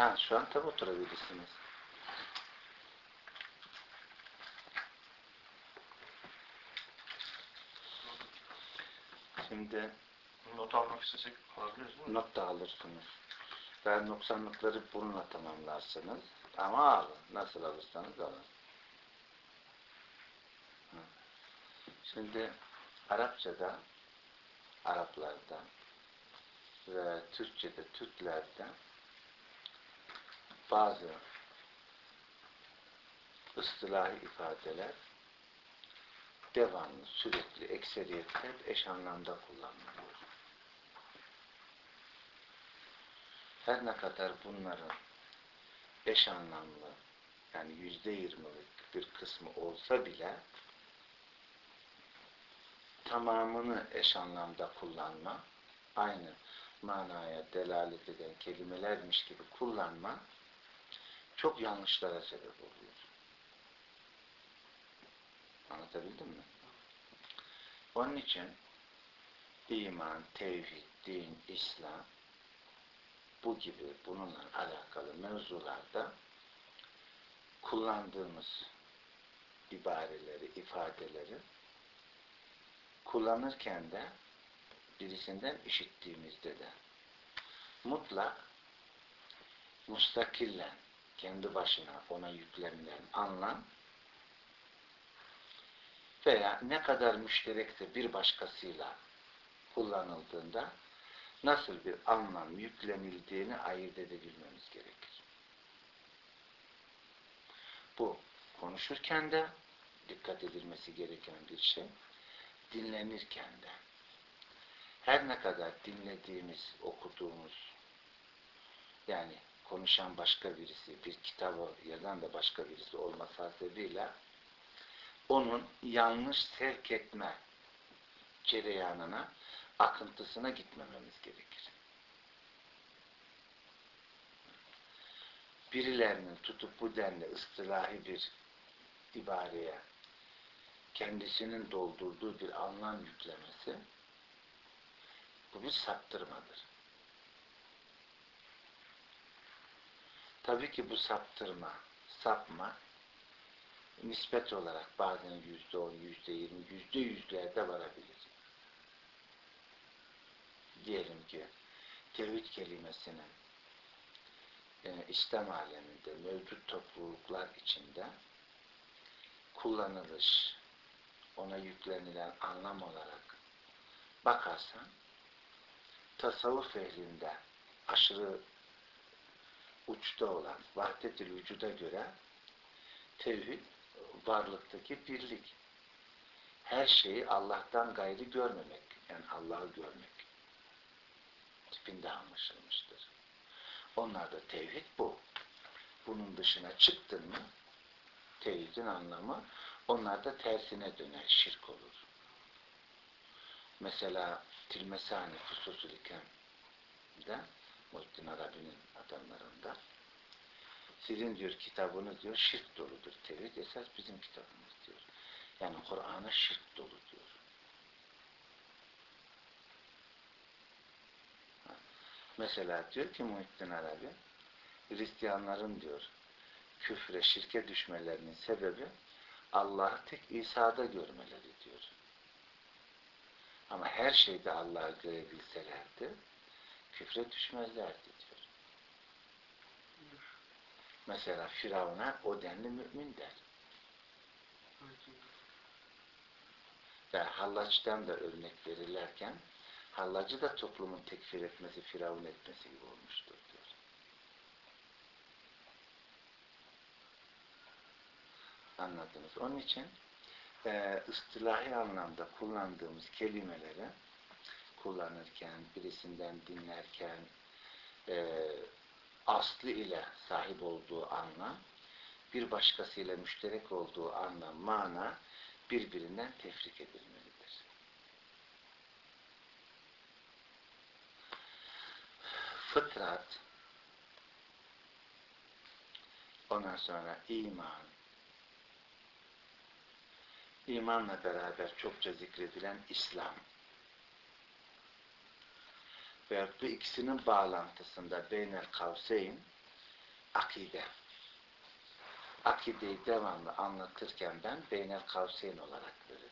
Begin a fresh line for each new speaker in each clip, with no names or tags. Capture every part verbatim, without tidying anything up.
Ha, şu an tabi oturabilirsiniz. Şimdi
not almak istesek alabiliriz değil mi?
Not da alırsınız. Ve noksanlıkları bununla tamamlarsınız. Ama alın. Nasıl alırsanız alın. Şimdi Arapçada, Araplarda ve Türkçe'de, Türklerde bazı ıstılahi ifadeler devamlı, sürekli, ekseriyetle hep eş anlamda kullanılıyor. Her ne kadar bunların eş anlamlı, yani yüzde yirmilik bir kısmı olsa bile tamamını eş anlamda kullanma, aynı manaya delalet eden kelimelermiş gibi kullanma çok yanlışlara sebep oluyor. Anlatabildim mi? Onun için iman, tevhid, din, İslam bu gibi bununla alakalı mevzularda kullandığımız ibareleri, ifadeleri kullanırken de birisinden işittiğimizde de mutlak mustakillen kendi başına ona yüklenilen anlam veya ne kadar müşterekse bir başkasıyla kullanıldığında nasıl bir anlam yüklenildiğini ayırt edebilmemiz gerekir. Bu konuşurken de dikkat edilmesi gereken bir şey, dinlenirken de. Her ne kadar dinlediğimiz, okuduğumuz, yani konuşan başka birisi, bir kitabı yazan da başka birisi olması hasebiyle onun yanlış sevk etme cereyanına, akıntısına gitmememiz gerekir. Birilerinin tutup bu denli ıstılahi bir ibareye kendisinin doldurduğu bir anlam yüklemesi bu bir saptırmadır. Tabii ki bu saptırma, sapma nispet olarak bazen yüzde on, yüzde yirmi, yüzde yüzlerde varabilir. Diyelim ki tevhid kelimesinin e, İslam aleminde mevcut topluluklar içinde kullanılış, ona yüklenilen anlam olarak bakarsan tasavvuf ehlinde aşırı uçta olan vahdet-i vücuda göre tevhid varlıktaki birlik. Her şeyi Allah'tan gayrı görmemek. Yani Allah'ı görmek. Tipinde anlaşılmıştır. Onlarda tevhid bu. Bunun dışına çıktın mı tevhidin anlamı onlarda tersine döner. Şirk olur. Mesela Tilmesani Fususul İkem'de Muhittin Arabi'nin adamlarında sizin diyor kitabınız diyor şirk doludur. Tevhid esas bizim kitabımız diyor. Yani Kur'an'a şirk dolu diyor. Ha. Mesela diyor ki Muhittin Arabi Hristiyanların diyor küfre, şirke düşmelerinin sebebi Allah'ı tek İsa'da görmeleri diyor. Ama her şeyde Allah'ı görebilselerdi küfre düşmezlerdi diyor. Mesela Firavun'a o denli mümin der. Ve Hallaç'tan da örnek verirlerken Hallacı da toplumun tekfir etmesi, Firavun etmesi gibi olmuştur diyor. Anladınız. Onun için e, ıstılahi anlamda kullandığımız kelimeleri kullanırken, birisinden dinlerken e, aslı ile sahip olduğu anlam, bir başkasıyla müşterek olduğu anlam, mana birbirinden tefrik edilmelidir. Fıtrat, ondan sonra iman, imanla beraber çokça zikredilen İslam ve bu ikisinin bağlantısında beynel kavseyn akide. Akideyi devamlı anlatırken ben beynel kavseyn olarak veririm.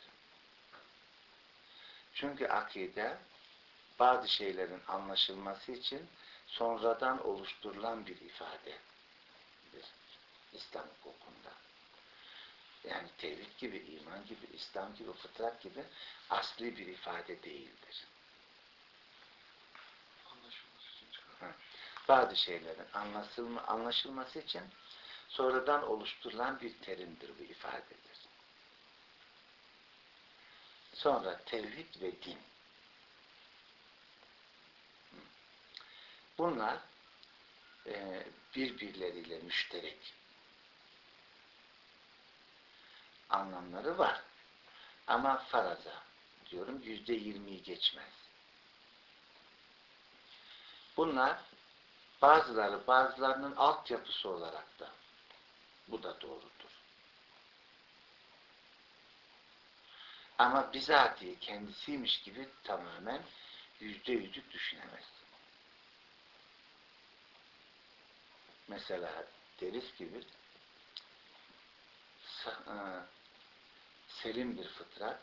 Çünkü akide bazı şeylerin anlaşılması için sonradan oluşturulan bir ifadedir. İslam hukukunda. Yani tevhid gibi, iman gibi, İslam gibi, fıtrat gibi asli bir ifade değildir. Bazı şeylerin anlaşılma, anlaşılması için sonradan oluşturulan bir terimdir bu ifadedir. Sonra tevhid ve din. Bunlar e, birbirleriyle müşterek anlamları var. Ama faraza diyorum yüzde yirmiyi geçmez. Bunlar bazıları bazılarının altyapısı olarak da bu da doğrudur. Ama bizatihi kendisiymiş gibi tamamen yüzde yüzlük düşünemezsin. Mesela deriz gibi selim bir fıtrat,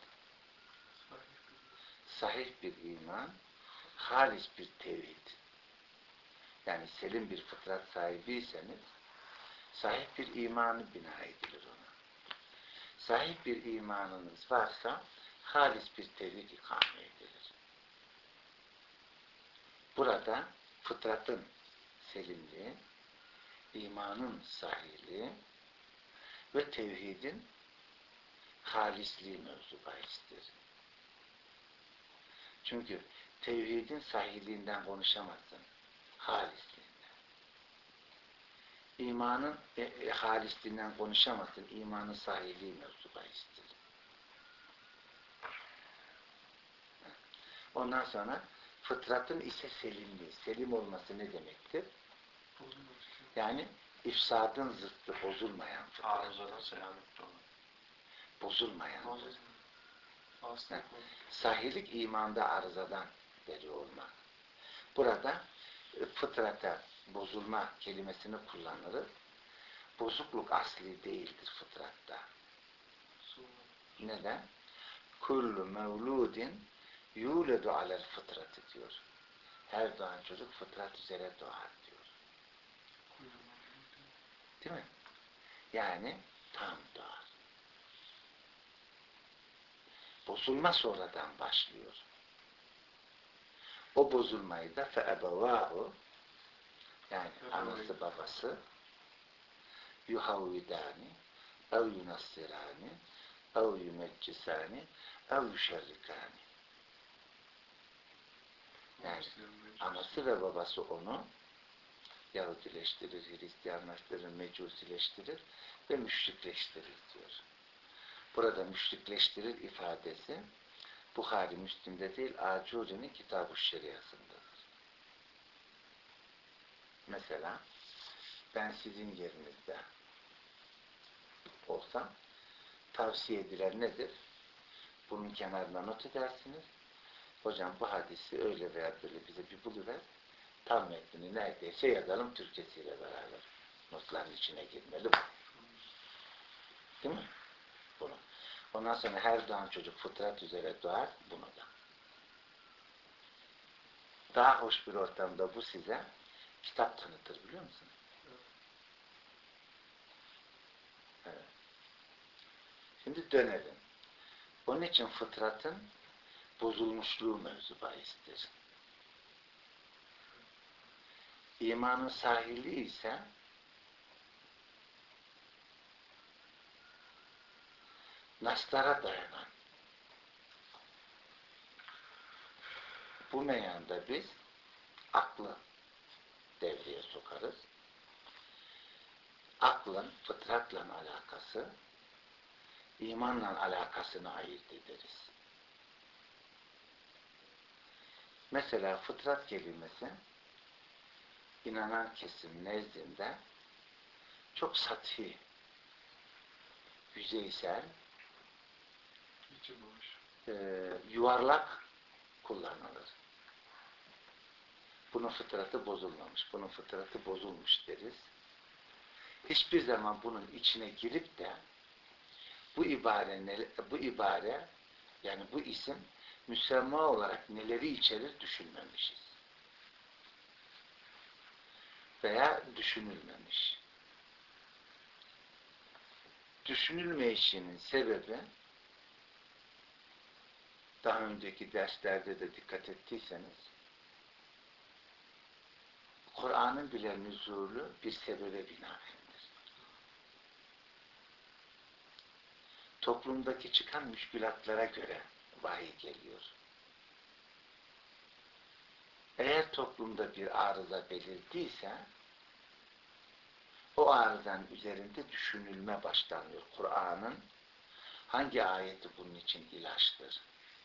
sahih bir iman, halis bir tevhid. Yani selim bir fıtrat sahibiyseniz sahih bir imanı bina edilir ona. Sahih bir imanınız varsa halis bir tevhid ikame edilir. Burada fıtratın selimliği, imanın sahihliği ve tevhidin halisliği mevzu bahistir. Çünkü tevhidin sahihliğinden konuşamazsın. Halisliğinden. İmanın e, e, halisliğinden konuşamazsın. İmanın sahihliği mevzu bahistir. Ondan sonra fıtratın ise selimliği. Selim olması ne demektir? Yani ifsadın zıttı, bozulmayan fıtrat.
Arızadan selamet olur.
Bozulmayan. Yani, sahihlik imanda arızadan beri olmak. Burada fıtrata bozulma kelimesini kullanırız. Bozukluk asli değildir fıtratta. Neden? Kullu mevludin yuledu alel fıtratı diyor. Her doğan çocuk fıtrat üzere doğar diyor. Değil mi? Yani tam doğar. Bozulma sonradan başlıyor. O bozulmayı da feebevâhu yani anası babası yuhavvidâni ev yunassirâni ev yumeccisâni ev yuşerrikâni yani anası ve babası onu Yahudileştirir, Hristiyanlaştırır, Mecusileştirir ve müşrikleştirir diyor. Burada müşrikleştirir ifadesi Buhari Müslim'de değil, Acuri'nin Kitab-ı Şeriasındadır. Mesela ben sizin yerinizde olsam tavsiye edilen nedir? Bunun kenarına not edersiniz. Hocam bu hadisi öyle veya böyle bize bir buluver. Tam metnini neredeyse yazalım Türkçesiyle beraber. Notların içine girmeli bu. Değil mi? Bunu. Ondan sonra her doğan çocuk fıtrat üzere doğar, bunu da. Daha hoş bir ortamda bu size kitap tanıtır biliyor musunuz? Evet. Şimdi dönelim. Onun için fıtratın bozulmuşluğu mevzu bahistir. İmanın sahihliği ise naslara dayanan bu meyanda biz aklı devreye sokarız. Aklın fıtratla alakası, imanla alakasını ayırt ederiz. Mesela fıtrat kelimesi inanan kesim nezdinde çok sathi, yüzeysel, e, yuvarlak kullanılır. Bunun fıtratı bozulmamış, bunun fıtratı bozulmuş deriz. hiçbir zaman bunun içine girip de bu ibare, bu ibare yani bu isim müsemma olarak neleri içerir düşünmemişiz. Veya düşünülmemiş. Düşünülmeyişinin sebebi daha önceki derslerde de dikkat ettiyseniz Kur'an'ın bile nüzulü bir sebebe binaendir. Toplumdaki çıkan müşkülatlara göre vahiy geliyor. Eğer toplumda bir arıza belirtiyse o arızanın üzerinde düşünülme başlanıyor. Kur'an'ın hangi ayeti bunun için ilaçtır?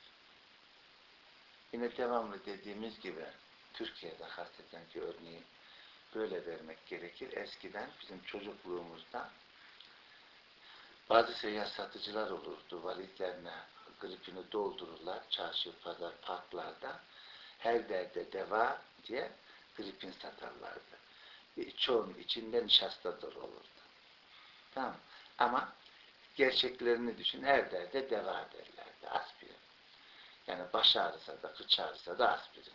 Yine devamlı dediğimiz gibi Türkiye'de hasreten ki örneği böyle vermek gerekir. Eskiden bizim çocukluğumuzda bazı seyyar satıcılar olurdu. Valizlerine gripini doldururlar. Çarşı, pazar, parklarda her derde deva diye gripin satarlardı. Çoğunun içinde nişasta dolu olurdu. Tamam. Ama gerçeklerini düşün. Her derde deva derlerdi. Aspirin. Yani baş ağrısa da, kıç ağrısa da aspirin.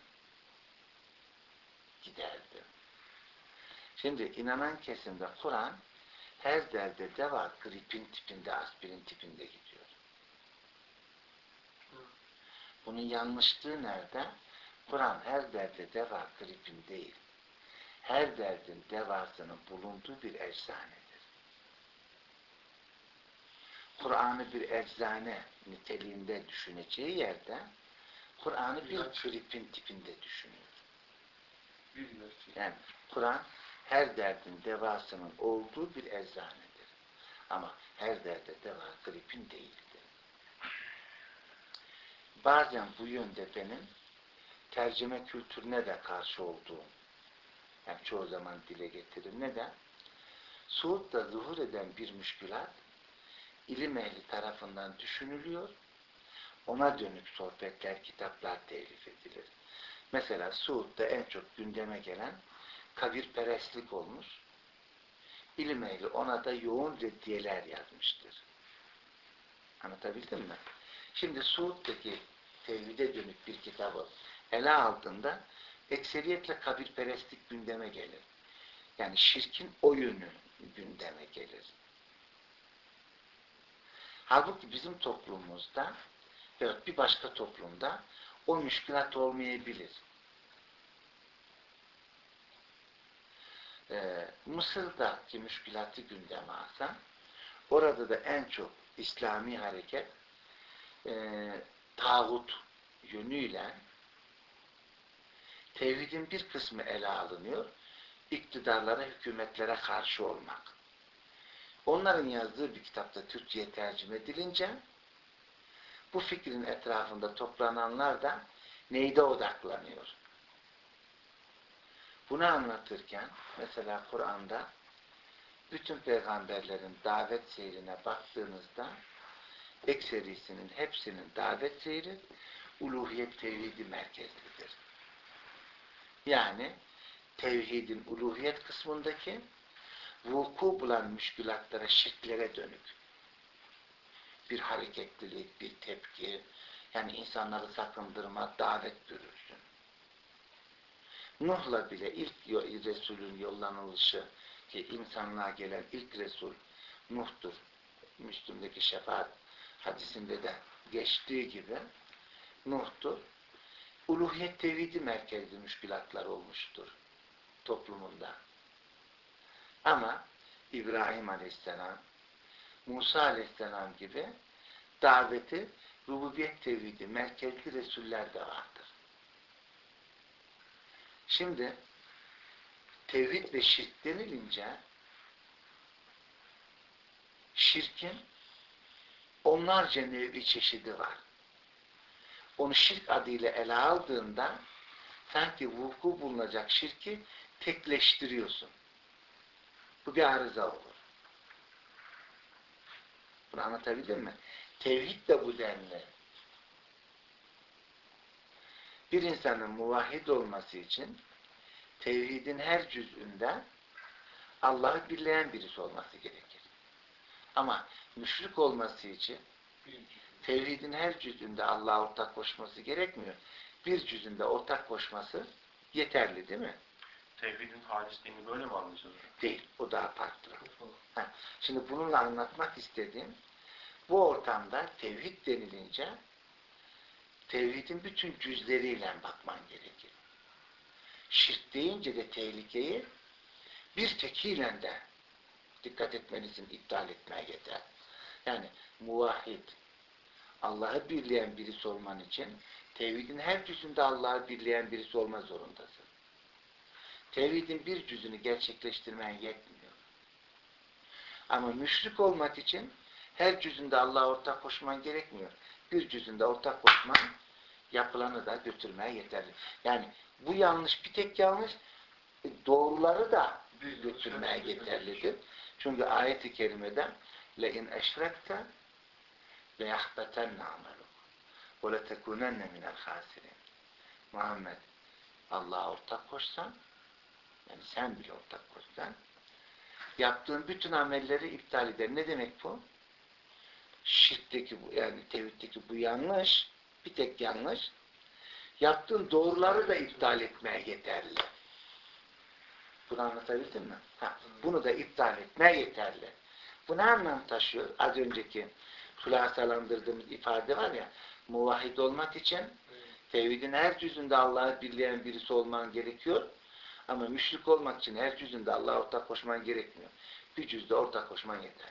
Giderdi. Şimdi inanan kesimde Kur'an her derde deva gripin tipinde, aspirin tipinde gidiyor. Bunun yanlışlığı nerede? Kur'an her derde deva gripin değil. Her derdin devasının bulunduğu bir eczanedir. Kur'an'ı bir eczane niteliğinde düşüneceği yerde Kur'an'ı bir gripin tipinde düşünüyor. Yani Kur'an her derdin devasının olduğu bir eczanedir. Ama her derde deva gripin değildir. Bazen bu yönde benim tercüme kültürüne de karşı olduğum, yani çoğu zaman dile getiririm. Neden? Suud'da zuhur eden bir müşkülat ilim ehli tarafından düşünülüyor, ona dönük sohbetler, kitaplar telif edilir. Mesela Suud'da en çok gündeme gelen kabirperestlik olmuş. İlim ehli ona da yoğun reddiyeler yazmıştır. Anlatabildim mi? Şimdi Suud'daki tevhide dönük bir kitabı ele aldığında ekseriyetle kabirperestlik gündeme gelir. Yani şirkin o yönü gündeme gelir. Halbuki bizim toplumumuzda veya bir başka toplumda o müşkülat olmayabilir. Ee, Mısır'daki müşkülatı gündeme alsan, orada da en çok İslami hareket e, tağut yönüyle tevhidin bir kısmı ele alınıyor, iktidarlara, hükümetlere karşı olmak. Onların yazdığı bir kitapta Türkçe'ye tercüme edilince bu fikrin etrafında toplananlar da neyde odaklanıyor? Bunu anlatırken mesela Kur'an'da bütün peygamberlerin davet seyrine baktığınızda ekserisinin hepsinin davet seyri uluhiyet tevhidi merkezlidir. Yani tevhidin uluhiyet kısmındaki vuku bulan müşkülatlara, şirklere dönük bir hareketlilik, bir tepki, yani insanları sakındırma, davet görürsün. Nuh'la bile ilk Resul'ün yollanılışı ki insanlığa gelen ilk Resul Nuh'tur. Müslüm'deki şefaat hadisinde de geçtiği gibi Nuh'tur. Uluhiyet tevhidi merkezli müşkülatlar olmuştur toplumunda. Ama İbrahim Aleyhisselam, Musa Aleyhisselam gibi daveti rububiyet tevhidi merkezli Resuller de vardır. Şimdi tevhid ve şirk denilince şirkin onlarca nevi çeşidi var. Onu şirk adıyla ele aldığında sanki vuku bulunacak şirki tekleştiriyorsun. Bu bir arıza olur. Bunu anlatabildim mi? Tevhid de bu denli. Bir insanın muvahhid olması için tevhidin her cüz'ünde Allah'ı birleyen birisi olması gerekir. Ama müşrik olması için tevhidin her cüzünde Allah'a ortak koşması gerekmiyor. Bir cüzünde ortak koşması yeterli değil mi?
Tevhidin halisliğini böyle mi anlayacağız?
Değil. O daha farklı. Ha, şimdi bununla anlatmak istediğim bu ortamda tevhid denilince tevhidin bütün cüzleriyle bakman gerekir. Şirk deyince de tehlikeyi bir tekiyle de dikkat etmelisin, iptal etmeye yeter. Yani muvahhid, Allah'ı birleyen birisi olman için tevhidin her cüzünde Allah'ı birleyen birisi olma zorundasın. Tevhidin bir cüzünü gerçekleştirmen yetmiyor. Ama müşrik olmak için her cüzünde Allah'a ortak koşman gerekmiyor. Bir cüzünde ortak koşman yapılanı da götürmeye yeterli. Yani bu yanlış, bir tek yanlış, doğruları da götürmeye yeterlidir. Çünkü ayet-i kerimede لَاِنْ اَشْرَكْتَ لَيَحْبَتَنَّ عَمَلُكُ وَلَتَكُونَنَّ مِنَ الْخَاسِرِينَ. Muhammed, Allah'a ortak koşsan, yani sen bile ortak koşsan, yaptığın bütün amelleri iptal eder. Ne demek bu? Şirkteki bu, yani tevhiddeki bu yanlış, bir tek yanlış, yaptığın doğruları da iptal etmeye yeterli. Bunu anlatabildim mi? Ha, bunu da iptal etmeye yeterli. Bu ne anlam taşıyor? Az önceki hülasalandırdığımız ifade var ya, muvahhid olmak için tevhidin her cüzünde Allah'ı birleyen birisi olman gerekiyor. Ama müşrik olmak için her cüzünde Allah'a ortak koşman gerekmiyor. Bir cüzde ortak koşman yeterli.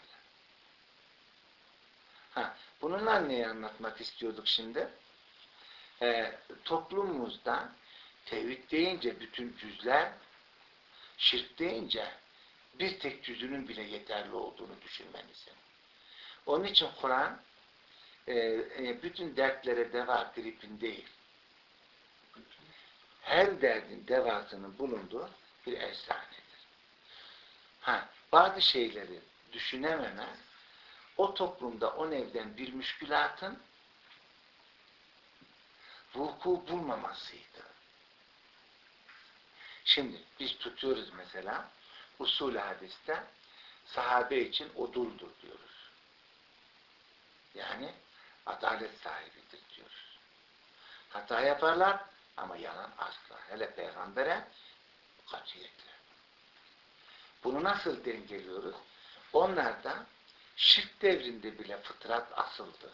Ha, bununla neyi anlatmak istiyorduk şimdi? Ee, toplumumuzda tevhid deyince bütün cüzler, şirk deyince bir tek cüzünün bile yeterli olduğunu düşünmelisin. Onun için Kur'an e, e, bütün dertlere deva, gripin değil. Her derdin devasının bulunduğu bir efsanedir. Ha, bazı şeyleri düşünememe, o toplumda o nevden bir müşkülatın vuku bulmamasıydı. Şimdi biz tutuyoruz mesela usul-i hadiste sahabe için oduldur diyoruz. Yani adalet sahibidir diyoruz. Hata yaparlar ama yalan asla. Hele peygambere katiyetle. Bunu nasıl dengeliyoruz? Onlarda şirk devrinde bile fıtrat asıldı.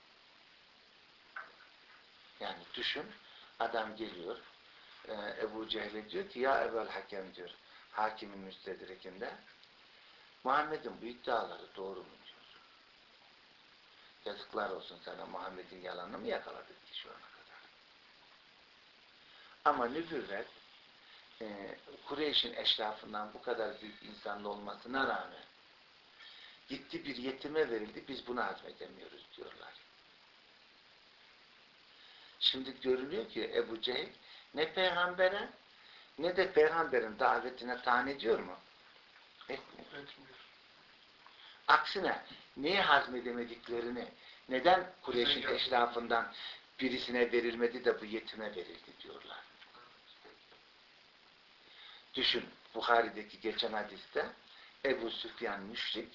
Yani düşün, adam geliyor, e, Ebu Cehil'e diyor ki, ya Ebel Hakem diyor, hakimin müstedrekinde, Muhammed'in bu iddiaları doğru mu diyor. Yazıklar olsun sana, Muhammed'in yalanını mı yakaladık ki şu ana kadar? Ama nübüvvet, e, Kureyş'in eşrafından bu kadar büyük insanlı olmasına rağmen, gitti bir yetime verildi, biz bunu hazmedemiyoruz diyorlar. Şimdi görülüyor ki Ebu Cehil ne peygambere ne de peygamberin davetine tahan ediyor mu? Etmiyor. Etmiyor. Aksine neyi hazmedemediklerini, neden Kureyş'in eşrafından birisine verilmedi de bu yetime verildi diyorlar. Düşün, Buhari'deki geçen hadiste Ebu Süfyan müşrik,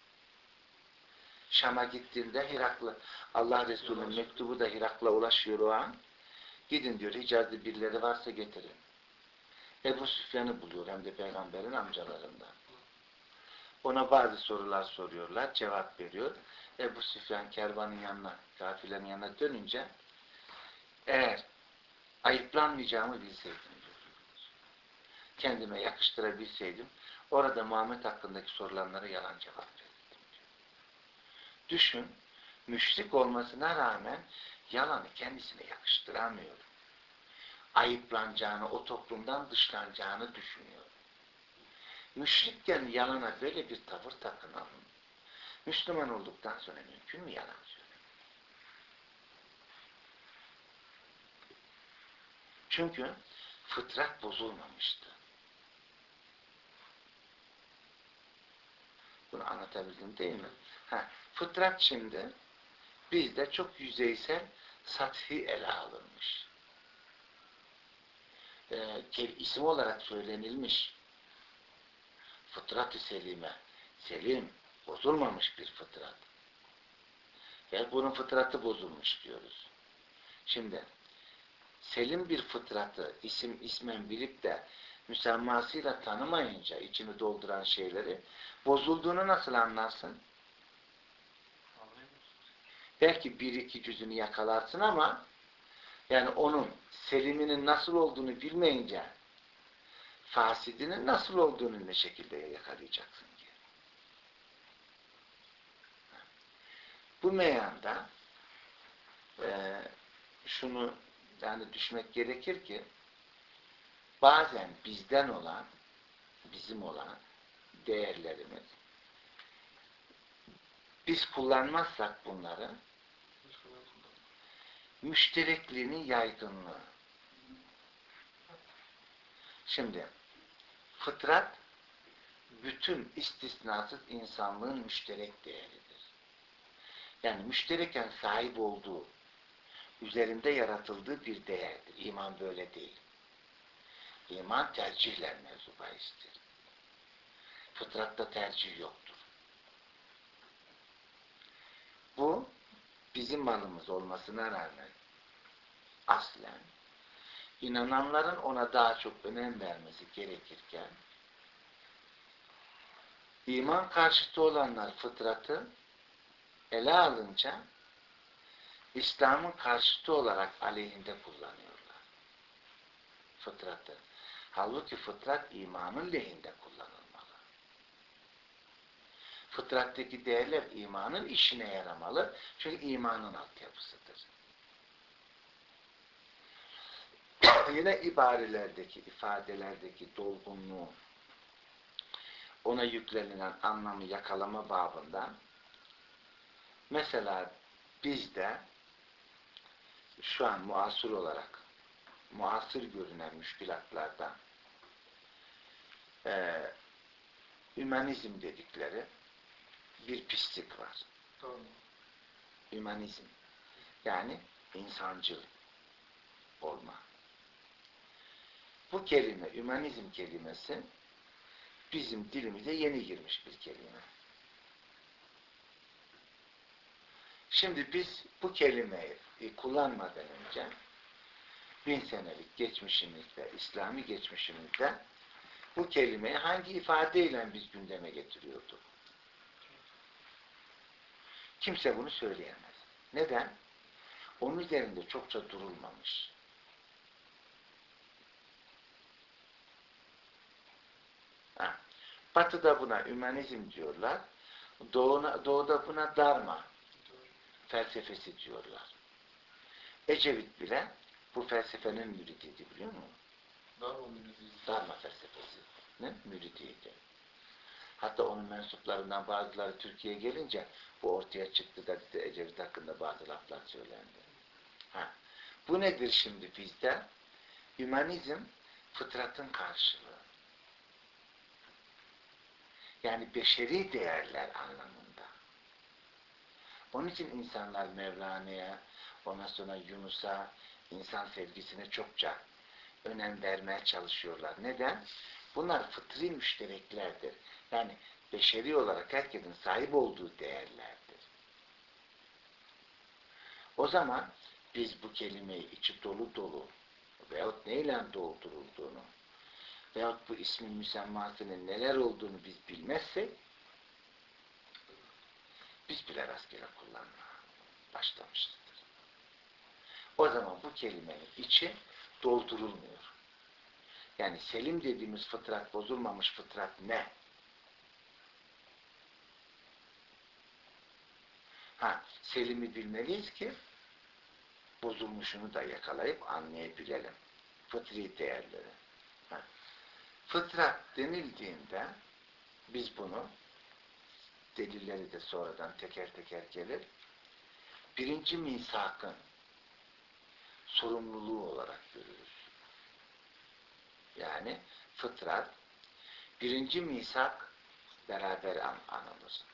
Şam'a gittiğinde Hiraklı, Allah Resulü'nün mektubu da Hirak'la ulaşıyor o an. Gidin diyor, Hicaz'da birileri varsa getirin. Ebu Süfyan'ı buluyor, hem de peygamberin amcalarından. Ona bazı sorular soruyorlar, cevap veriyor. Ebu Süfyan kervanın yanına, kafilenin yanına dönünce, eğer ayıplanmayacağımı bilseydim diyor. Kendime yakıştırabilseydim, orada Muhammed hakkındaki sorulanlara yalan cevap verirdim diyor. Düşün, müşrik olmasına rağmen yalanı kendisine yakıştıramıyor. Ayıplanacağını, o toplumdan dışlanacağını düşünüyor. Müşrikken yalana böyle bir tavır takınalım. Müslüman olduktan sonra mümkün mü yalan söylemek? Çünkü fıtrat bozulmamıştı. Bunu anlatabildim değil mi? Ha, fıtrat şimdi bizde çok yüzeysel, sathi ele alınmış. Ee, isim olarak söylenilmiş. Fıtrat-ı selime, selim, bozulmamış bir fıtrat. Yani bunun fıtratı bozulmuş diyoruz. Şimdi selim bir fıtratı isim ismen bilip de müsemmasıyla tanımayınca içini dolduran şeyleri bozulduğunu nasıl anlarsın? Belki bir iki cüzünü yakalarsın ama yani onun seliminin nasıl olduğunu bilmeyince fasidinin nasıl olduğunu ne şekilde yakalayacaksın ki? Bu meyanda e, şunu yani düşmek gerekir ki bazen bizden olan, bizim olan değerlerimiz biz kullanmazsak bunları müşterekliğinin yaygınlığı. Şimdi fıtrat bütün istisnasız insanlığın müşterek değeridir. Yani müştereken sahip olduğu, üzerinde yaratıldığı bir değerdir. İman böyle değil. İman tercihler mevzu bahistir. Fıtratta tercih yoktur. Bu bizim malımız olmasına rağmen aslen inananların ona daha çok önem vermesi gerekirken iman karşıtı olanlar fıtratı ele alınca İslam'ın karşıtı olarak aleyhinde kullanıyorlar. Fıtratı. Halbuki fıtrat imanın lehinde kullanılmalı. Fıtrattaki değerler imanın işine yaramalı. Çünkü imanın altyapısıdır. Yine ibarelerdeki, ifadelerdeki dolgunluğu, ona yüklenilen anlamı yakalama babından mesela bizde şu an muasır olarak muasır görünen müşkilatlardan e, hümanizm dedikleri bir pislik var.
Doğru.
Hümanizm. Yani insancıl olma. Bu kelime, hümanizm kelimesi bizim dilimize yeni girmiş bir kelime. Şimdi biz bu kelimeyi kullanmadan önce bin senelik geçmişimizde, İslami geçmişimizde bu kelimeyi hangi ifadeyle biz gündeme getiriyorduk? Kimse bunu söyleyemez. Neden? Onun üzerinde çokça durulmamış. Ha. Batı'da buna hümanizm diyorlar. Doğu'na, Doğu'da buna darma felsefesi diyorlar. Ecevit bile bu felsefenin müridiydi, biliyor musun?
Darma müridiydi.
Darma felsefesinin müridiydi. Hatta onun mensuplarından bazıları Türkiye'ye gelince bu ortaya çıktı da bize Ecevit hakkında bazı laflar söylendi. Ha. Bu nedir şimdi bizde? Hümanizm fıtratın karşılığı. Yani beşeri değerler anlamında. Onun için insanlar Mevlana'ya, ondan sonra Yunus'a, insan sevgisine çokça önem vermeye çalışıyorlar. Neden? Bunlar fıtri müştereklerdir. Yani beşeri olarak herkesin sahip olduğu değerlerdir. O zaman biz bu kelimeyi içi dolu dolu veyahut neyle doldurulduğunu veyahut bu ismin müsemmasının neler olduğunu biz bilmezsek biz bile rastgele kullanmaya başlamışızdır. O zaman bu kelimenin içi doldurulmuyor. Yani selim dediğimiz fıtrat, bozulmamış fıtrat ne? Ha, selimi bilmeliyiz ki bozulmuşunu da yakalayıp anlayabilelim. Fıtri değerleri. Ha. Fıtrat denildiğinde biz bunu delilleri de sonradan teker teker gelir. Birinci misakın sorumluluğu olarak görürüz. Yani fıtrat birinci misak beraber an anılır.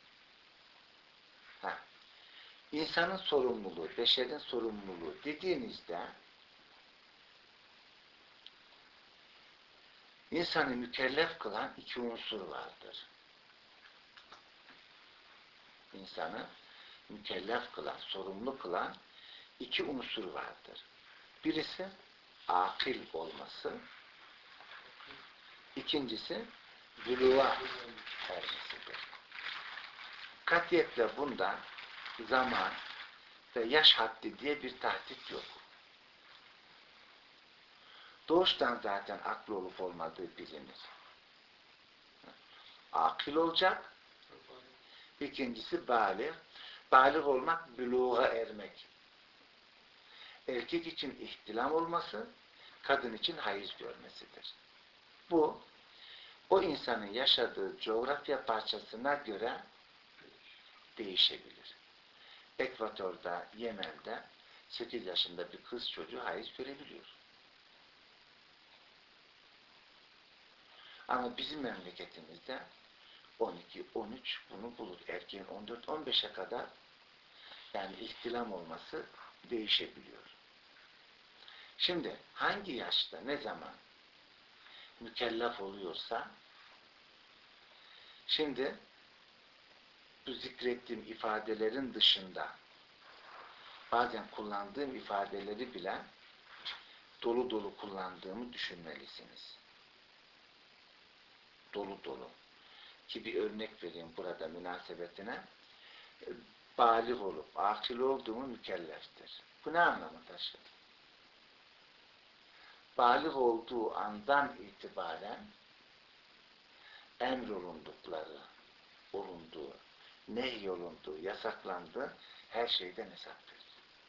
Ha. İnsanın sorumluluğu, beşerin sorumluluğu dediğinizde İnsanı mükellef kılan iki unsur vardır. İnsanı mükellef kılan, sorumlu kılan iki unsur vardır. Birisi akil olması, ikincisi buluğa ermesidir. Katiyetle bunda zaman ve yaş haddi diye bir tahdit yok. Doğuştan zaten aklı olup olmadığı bilinir. Akil olacak. İkincisi bâlig. Bâlig olmak, buluğa ermek. Erkek için ihtilam olması, kadın için hayız görmesidir. Bu, o insanın yaşadığı coğrafya parçasına göre değişebilir. Ekvator'da, Yemen'de sekiz yaşında bir kız çocuğu hayız görebiliyor. Ama bizim memleketimizde on iki on üç bunu bulur. Erkeğin on dört on beşe kadar yani ihtilam olması değişebiliyor. Şimdi hangi yaşta, ne zaman mükellef oluyorsa, şimdi bu zikrettiğim ifadelerin dışında bazen kullandığım ifadeleri bile dolu dolu kullandığımı düşünmelisiniz. Dolu dolu. Ki bir örnek vereyim burada münasebetine. Bâlig olup, akil olduğumu mükelleftir. Bu ne anlamı taşır? Bâlig olduğu andan itibaren emrolundukları, olunduğu, nehyolunduğu, yasaklandığı her şeyden hesap verir.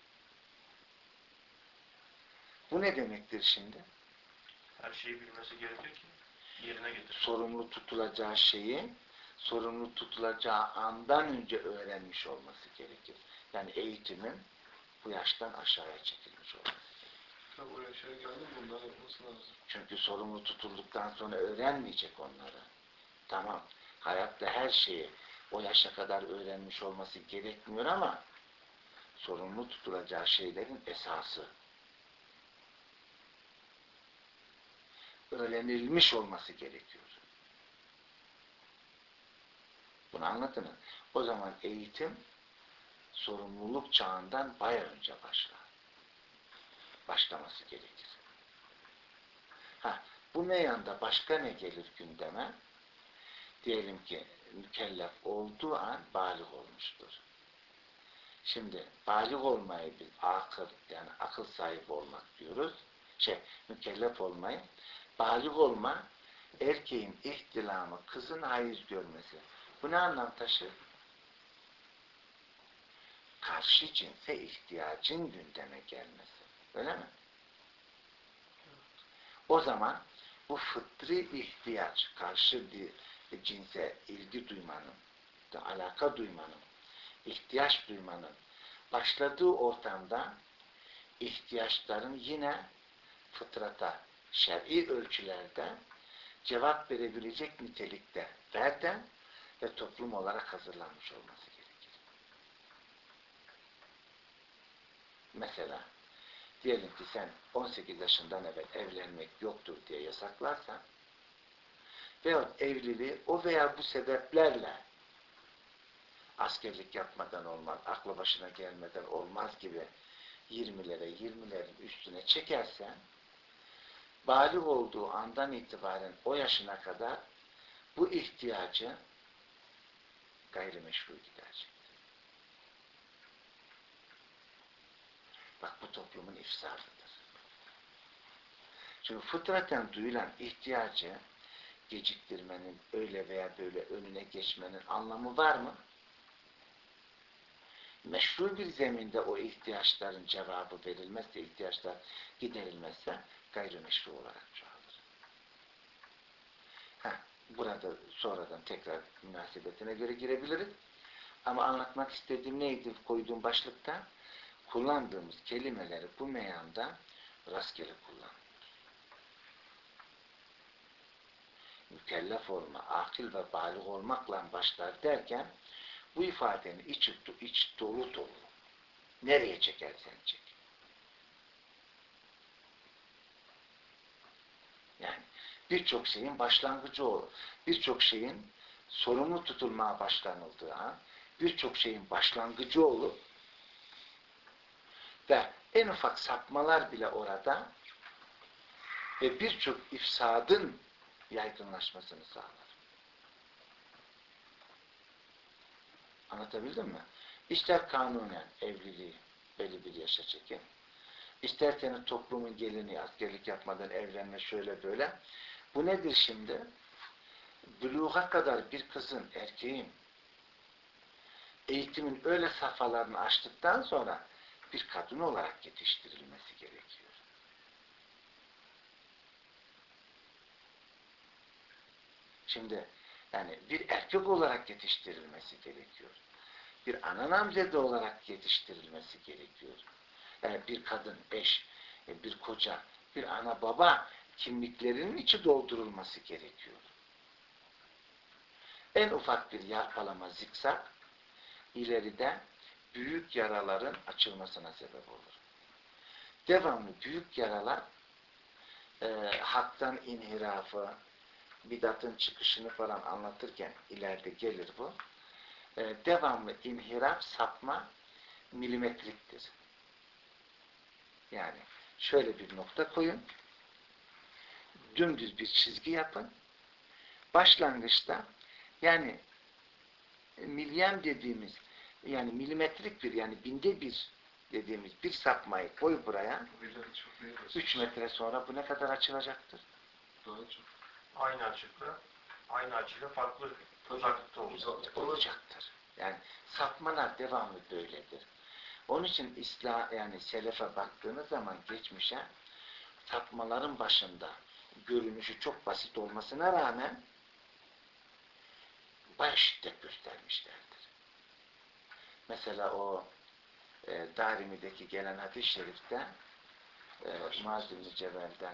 Bu ne demektir şimdi?
Her şeyi bilmesi gerekiyor ki yerine getir.
Sorumlu tutulacağı şeyi, sorumlu tutulacağı andan önce öğrenmiş olması gerekir. Yani eğitimin bu yaştan aşağıya çekilmiş olması gerekir.
Tabi o yaşa geldi bundan yapması lazım.
Çünkü sorumlu tutulduktan sonra öğrenmeyecek onları. Tamam, hayatta her şeyi o yaşa kadar öğrenmiş olması gerekmiyor ama sorumlu tutulacağı şeylerin esası öğrenilmiş olması gerekiyor. Bunu anladınız. O zaman eğitim sorumluluk çağından bayağı önce başlar. Başlaması gerekir. Ha, bu meyanda başka ne gelir gündeme? Diyelim ki mükellef olduğu an bâlig olmuştur. Şimdi bâlig olmayı biz akıl, yani akıl sahibi olmak diyoruz. Şey, mükellef olmayı. Bâlig olma, erkeğin ihtilamı, kızın hayız görmesi. Bu ne anlam taşır? Karşı cinse ihtiyacın gündeme gelmesi. Öyle mi? O zaman bu fıtri ihtiyaç, karşı cinse ilgi duymanın, alaka duymanın, ihtiyaç duymanın başladığı ortamda ihtiyaçların yine fıtrata, şer'i ölçülerde cevap verebilecek nitelikte verden ve toplum olarak hazırlanmış olması gerekir. Mesela diyelim ki sen on sekiz yaşından evvel evlenmek yoktur diye yasaklarsan veyahut evliliği o veya bu sebeplerle askerlik yapmadan olmaz, aklı başına gelmeden olmaz gibi yirmilere, yirmilerin üstüne çekersen bâlig olduğu andan itibaren o yaşına kadar bu ihtiyacı gayrimeşru giderecektir. Bak bu toplumun ifsadıdır. Çünkü fıtraten duyulan ihtiyacı geciktirmenin, öyle veya böyle önüne geçmenin anlamı var mı? Meşru bir zeminde o ihtiyaçların cevabı verilmezse, ihtiyaçlar giderilmezse gayrimeşru olarak çoğalır. Ha, burada sonradan tekrar münasebetine göre girebiliriz. Ama anlatmak istediğim neydi koyduğum başlıkta? Kullandığımız kelimeleri bu meyanda rastgele kullanıyoruz. Mükellef olma, akil ve bâlig olmakla başlar derken bu ifadenin içi, iç dolu dolu. Nereye çekersen çek. Yani birçok şeyin başlangıcı olur. Birçok şeyin sorumlu tutulmaya başlanıldığı an, birçok şeyin başlangıcı olur ve en ufak sapmalar bile orada ve birçok ifsadın yaygınlaşmasını sağlar. Anlatabildim mi? İster kanunen evliliği belli bir yaşa çekin, isterseniz toplumun gelini askerlik yapmadan evlenme şöyle böyle. Bu nedir şimdi? Buluğa kadar bir kızın, erkeğin eğitimin öyle safhalarını aştıktan sonra bir kadın olarak yetiştirilmesi gerekiyor. Şimdi yani bir erkek olarak yetiştirilmesi gerekiyor. Bir ana namzede olarak yetiştirilmesi gerekiyor. Yani bir kadın, eş, bir koca, bir ana baba kimliklerinin içi doldurulması gerekiyor. En ufak bir yalpalama, zikzak ileride büyük yaraların açılmasına sebep olur. Devamlı büyük yaralar e, haktan inhirafı, bidatın çıkışını falan anlatırken ileride gelir bu. E, devamlı inhiraf, sapma milimetriktir. Yani şöyle bir nokta koyun, dümdüz bir çizgi yapın. Başlangıçta yani milyem dediğimiz yani milimetrik bir yani binde bir dediğimiz bir sapmayı koy buraya. üç metre sonra bu ne kadar açılacaktır?
Daha çok.
Aynı açıklığa, aynı açıyla farklı uzaklıkta olacak.
Olacaktır. Yani sapmalar devamlı böyledir. Onun için İslam yani selefe baktığınız zaman geçmişe sapmaların başında görünüşü çok basit olmasına rağmen bayağı şiddet göstermişlerdir. Mesela o e, Darimi'deki gelen hadis-i şerifte e, Muaz bin Cebel'den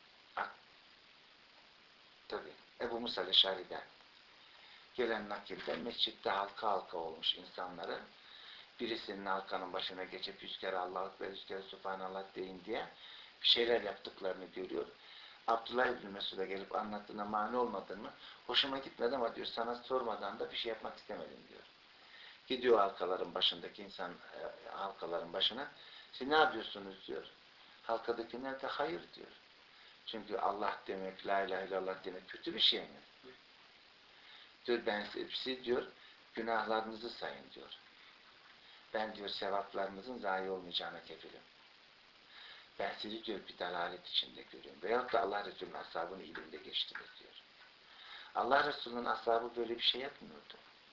tabi Ebu Musa el-Eşari'den gelen nakilde mescitte halka halka olmuş insanları birisinin halkanın başına geçip yüz kere Allahu Ekber, yüz kere Subhanallah deyin diye bir şeyler yaptıklarını görüyor. Abdullah İbni Mesud'a gelip anlattığına mani olmadın mı? Hoşuma gitmedi ama diyor sana sormadan da bir şey yapmak istemedim diyor. Gidiyor halkaların başındaki insan e, halkaların başına. Siz ne yapıyorsunuz diyor. Halkadakiler de hayır diyor. Çünkü Allah demek, la ilahe illallah demek kötü bir şey mi? Diyor ben size diyor günahlarınızı sayın diyor. Ben diyor sevaplarınızın zayi olmayacağına kefilim. Ben sizi diyor bir dalalet içinde görüyorum. Veyahut da Allah Resulü'nün ashabını ilimde geçtiniz diyor. Allah Resulü'nün ashabı böyle bir şey yapmıyordu.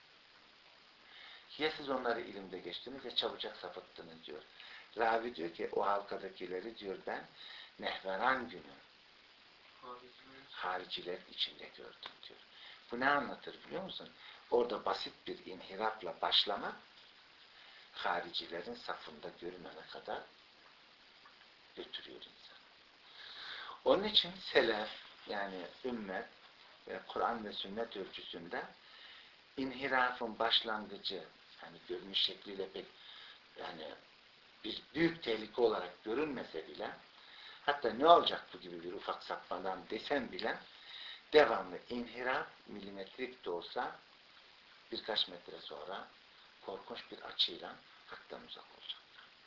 Ya siz onları ilimde geçtiniz ya çabucak sapıttınız diyor. Ravi diyor ki o halkadakileri diyor ben Nehveran günü hariciler içinde gördüm diyor. Bu ne anlatır biliyor musun? Orada basit bir inhirafla başlama haricilerin safında görünene kadar götürüyor insan. Onun için selef yani ümmet ve Kur'an ve sünnet ölçüsünde inhirafın başlangıcı yani görünüş şekliyle pek yani bir büyük tehlike olarak görünmese bile hatta ne olacak bu gibi bir ufak sapmadan desen bile devamlı inhiraf milimetrik de olsa birkaç metre sonra korkunç bir açıyla haktan uzak olacak.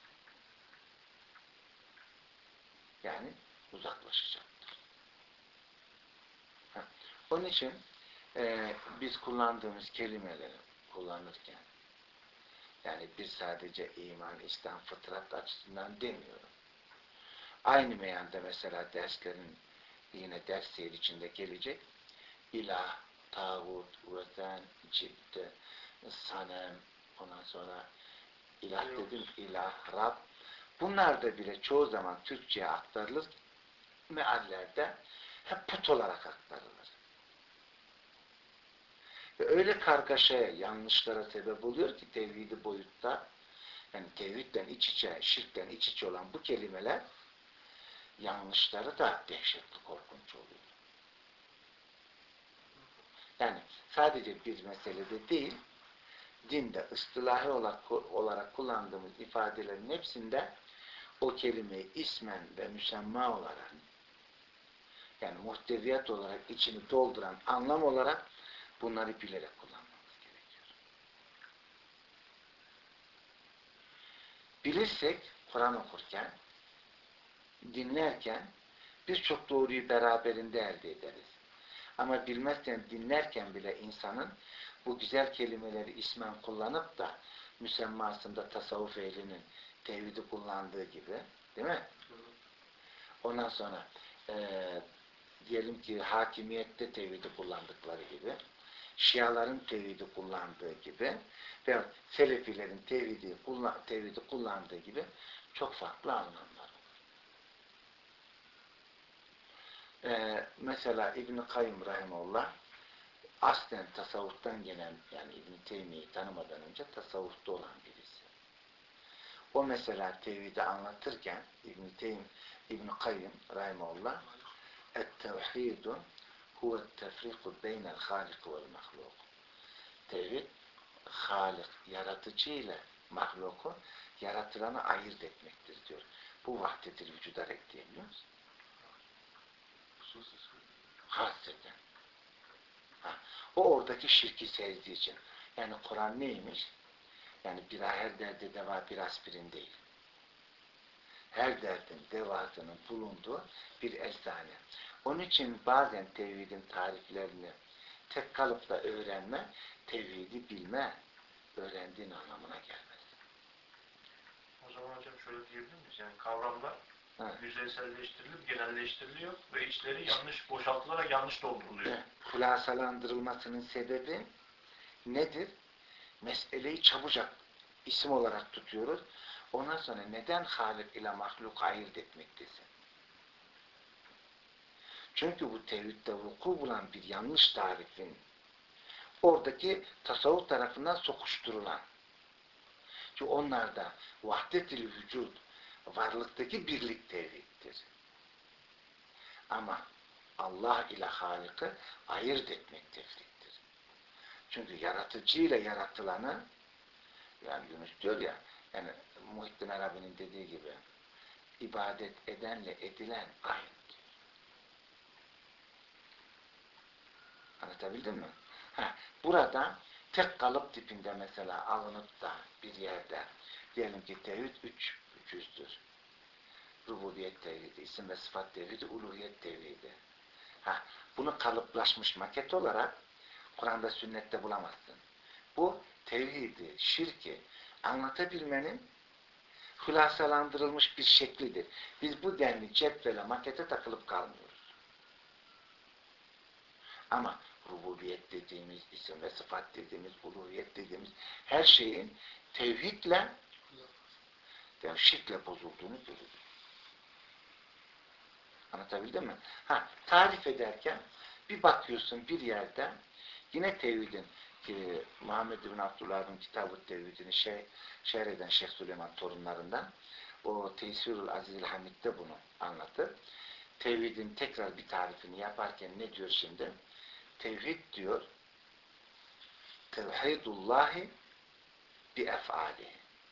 Yani uzaklaşacaktır. Ha. Onun için e, biz kullandığımız kelimeleri kullanırken yani bir sadece iman, İslam, fıtrat açısından demiyorum. Aynı meyanda mesela derslerin yine ders seyir içinde gelecek ilah, tağut, vatan, cibde, sanem, ondan sonra ilah dedim, ilah, Rab. Bunlar da bile çoğu zaman Türkçe'ye aktarılır. Meallerde hep put olarak aktarılır. Ve öyle kargaşaya, yanlışlara sebep oluyor ki tevhidi boyutta, yani tevhidden iç içe, şirkten iç içe olan bu kelimeler yanlışları da dehşetli, korkunç oluyor. Yani sadece bir meselede değil, dinde ıstılahi olarak, olarak kullandığımız ifadelerin hepsinde o kelimeyi ismen ve müsemma olarak Yani muhteviyat olarak içini dolduran anlam olarak bunları bilerek kullanmamız gerekiyor. Bilirsek Kur'an okurken, dinlerken birçok doğruyu beraberinde elde ederiz. Ama bilmezsen dinlerken bile insanın bu güzel kelimeleri ismen kullanıp da müsemmasında tasavvuf ehlinin tevhidi kullandığı gibi, değil mi? Ondan sonra e, diyelim ki hakimiyette tevhidi kullandıkları gibi, Şiaların tevhidi kullandığı gibi ve Selefilerin tevhidi, kullan, tevhidi kullandığı gibi çok farklı anlamlar. Ee, mesela İbn-i Kayyum Rahimullah aslen tasavvuftan gelen, yani İbn-i Teymiye'yi tanımadan önce tasavvufta olan birisi. O mesela tevhidi anlatırken İbn-i Teym, İbn-i Kayyum Rahimullah et-tevhidu huve't-tefriku beynel halik vel mahluk. Tevhid, Halik, yaratıcı ile mahluku yaratılanı ayırt etmektir diyor. Bu vahdet-i vücuda ekleyebiliyor musun? Hasreten. Ha. O oradaki şirki sezdiği için. Yani Kur'an neymiş? Yani bir her derde deva bir aspirin değil. Her derdin devasının bulunduğu bir eczane. Onun için bazen tevhidin tariflerini tek kalıpla öğrenme, tevhidi bilme, öğrendiğin anlamına gelmez.
O zaman hocam şöyle diyebilir miyiz? Yani kavramlar
Evet.
yüzeyselleştirilip genelleştiriliyor ve içleri yanlış boşaltılarak yanlış dolduruluyor.
Evet. Hulasalandırılmasının sebebi nedir? Meseleyi çabucak isim olarak tutuyoruz. Ondan sonra neden Halik ile mahluk ayırt etmektesin? Çünkü bu tevhidde vuku bulan bir yanlış tarifin oradaki tasavvuf tarafından sokuşturulan. Çünkü onlarda vahdet-i vücud, varlıktaki birlik tevhiddir. Ama Allah ile Halik'i ayırt etmek tevhiddir. Çünkü yaratıcı ile yaratılanı, yani Yunus diyor ya, yani Muhittin Arabi'nin dediği gibi ibadet edenle edilen aynı diyor. Anlatabildim mi? Ha, burada tek kalıp tipinde mesela alınıp da bir yerde diyelim ki tevhid üç, üç yüzdür. Rububiyet tevhidi, isim ve sıfat tevhidi, uluhiyet tevhidi. Ha, bunu kalıplaşmış maket olarak Kur'an'da, sünnette bulamazsın. Bu tevhidi, şirki anlatabilmenin hülasalandırılmış bir şeklidir. Biz bu denli cetvele, makete takılıp kalmıyoruz. Ama rububiyet dediğimiz, isim ve sıfat dediğimiz, uluhiyet dediğimiz her şeyin tevhidle yani şirkle bozulduğunu görürüz. Anlatabildim mi? Ha, tarif ederken bir bakıyorsun bir yerde yine tevhidin ki Muhammed bin Abdullah'ın kitabı tevhidini şey, şerh eden Şeyh Süleyman torunlarından o Teysirül Azizül Hamid'de bunu anlatır. Tevhidin tekrar bir tarifini yaparken ne diyor şimdi? Tevhid diyor tevhidullahi bi ef'alihi.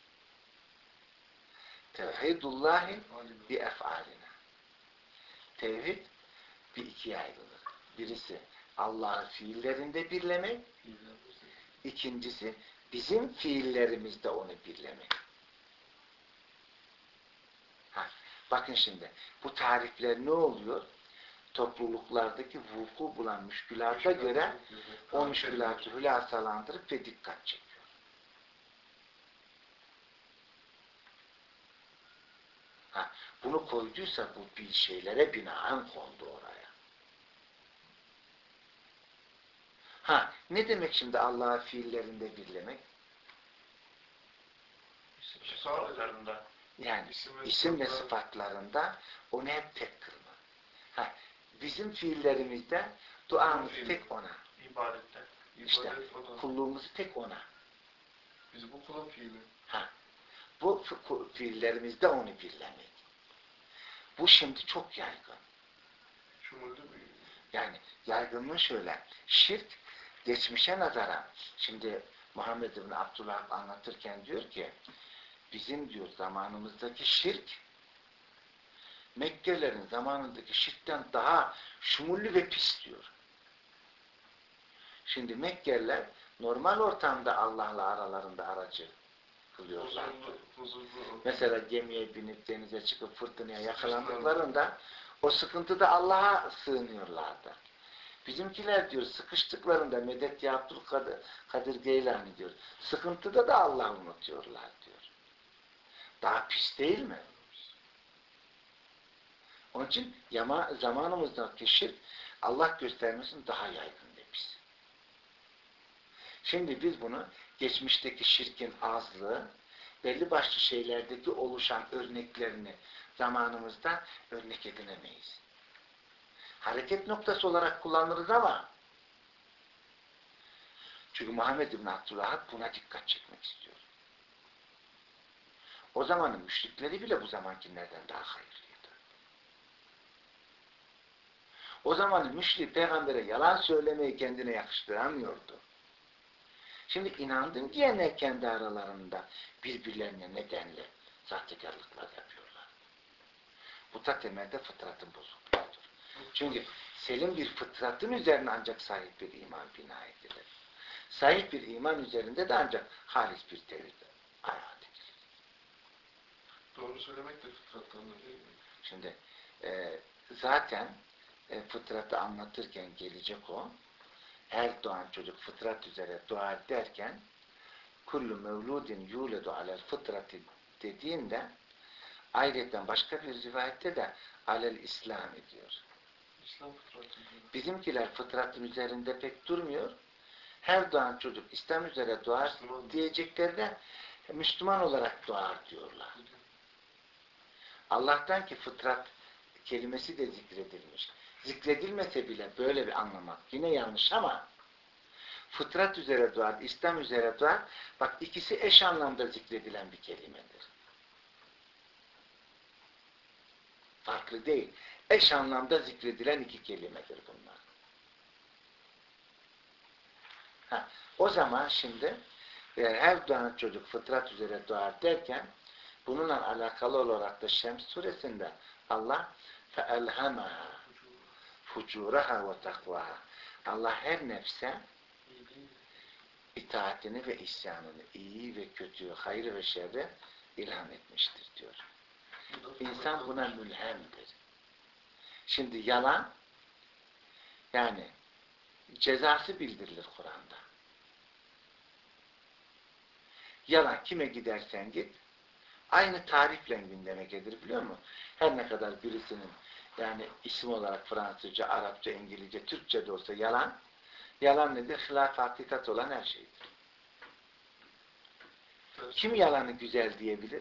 Tevhidullahi bi ef'alina. Tevhid bir ikiye ayrılır. Birisi Allah'ı fiillerinde birlemek, ikincisi bizim fiillerimizde onu birlemek. Ha, bakın şimdi bu tarifler ne oluyor? Topluluklardaki vuku bulan müşkülata göre o müşkülatı hülasalandırıp ve dikkat çekiyor. Ha, bunu koyduysa bu bir şeylere binaen kondu oraya. Ha, ne demek şimdi Allah'ı fiillerinde birlemek?
Sıfatlarında.
Yani isim ve sıfatlarında onu hep tek kılma. Ha, bizim fiillerimizde duamızı tek ona.
İbadette.
İşte kulluğumuzu tek ona.
Biz bu kulun fiili.
Ha, bu fiillerimizde onu birlemek. Bu şimdi çok yaygın.
Şumulde bir
Yani yaygınlığı şöyle. Şirk geçmişe nazaran şimdi Muhammed bin Abdullah anlatırken diyor ki bizim diyor zamanımızdaki şirk Mekkelilerin zamanındaki şirkten daha şumullü ve pis diyor. Şimdi Mekkeliler normal ortamda Allah'la aralarında aracı kılıyorlardı.
Huzurlu, huzurlu.
Mesela gemiye binip denize çıkıp fırtınaya yakalandıklarında o sıkıntıda Allah'a sığınıyorlardı. Bizimkiler diyor sıkıştıklarında medet ya Abdülkadir Kadir Geylani diyor. Sıkıntıda da Allah'ı unutuyorlar diyor. Daha pis değil mi? Onun için yama, zamanımızdaki şirk Allah göstermesin daha yaygın ve pis. Şimdi biz bunu geçmişteki şirkin azlığı belli başlı şeylerdeki oluşan örneklerini zamanımızda örnek edinemeyiz. Hareket noktası olarak kullanırız ama çünkü Muhammed İbn Abdülvahhab buna dikkat çekmek istiyor. O zamanın müşrikleri bile bu zamankilerden daha hayırlıydı. O zamanın müşrik peygambere yalan söylemeyi kendine yakıştıramıyordu. Şimdi inandım diyenler kendi aralarında birbirlerine nedenle sahtekarlıklar yapıyorlar. Bu da temelde fıtratın bozukluğudur. Çünkü selim bir fıtratın üzerine ancak sahip bir iman bina edilir. Sahip bir iman üzerinde de ancak halis bir tevhid ayağa dikilir.
Doğru söylemek de fıtrattandır değil mi?
Şimdi e, zaten e, fıtratı anlatırken gelecek o. Her doğan çocuk fıtrat üzere doğar derken kullu mevludin yuledu alel fıtrati dediğinde ayrıca başka bir rivayette de alel İslam ediyor.
İslam fıtratı.
Bizimkiler fıtratın üzerinde pek durmuyor. Her doğan çocuk İslam üzere doğar
Müslüman.
diyeceklerine Müslüman olarak doğar diyorlar. Allah'tan ki fıtrat kelimesi de zikredilmiş. Zikredilmese bile böyle bir anlamak yine yanlış ama fıtrat üzere doğar, İslam üzere doğar. Bak ikisi eş anlamda zikredilen bir kelimedir. Farklı değil. Eş anlamda zikredilen iki kelimedir bunlar. Ha, o zaman şimdi eğer her doğan çocuk fıtrat üzere doğar derken bununla alakalı olarak da Şems suresinde Allah فَاَلْهَمَهَا فُجُورَهَا وَتَقْوَهَا Allah her nefse itaatini ve isyanını, iyi ve kötüyü, hayrı ve şerri ilham etmiştir diyor. İnsan buna mülhemdir. Şimdi yalan yani cezası bildirilir Kur'an'da. Yalan kime gidersen git aynı tarifle gündeme gelir biliyor musun? Her ne kadar birisinin yani isim olarak Fransızca, Arapça, İngilizce, Türkçe de olsa yalan yalan nedir? Hilaf hakikat olan her şeydir. Kim yalanı güzel diyebilir?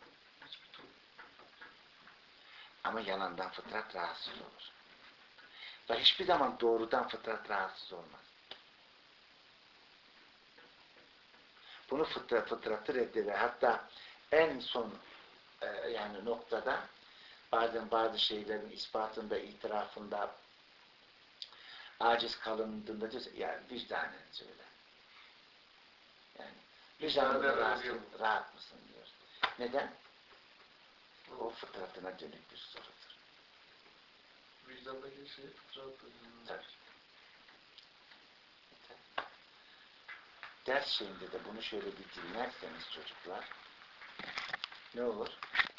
Ama yalandan fıtrat rahatsız olur. Ve hiçbir zaman doğrudan fıtrat rahatsız olmaz. Bunu fıtrat, fıtratı reddeder. Hatta en son e, yani noktada bazen bazı şeylerin ispatında, itirafında aciz kalındığında diyorsa yani vicdanen söyle. Yani vicdanında rahat, rahat mısın diyor. Neden? O fıtratına dönük bir sorudur.
Vicdandaki şey fıtrattır.
Tabii. Ders şeyinde de bunu şöyle bir dinlerseniz çocuklar ne olur?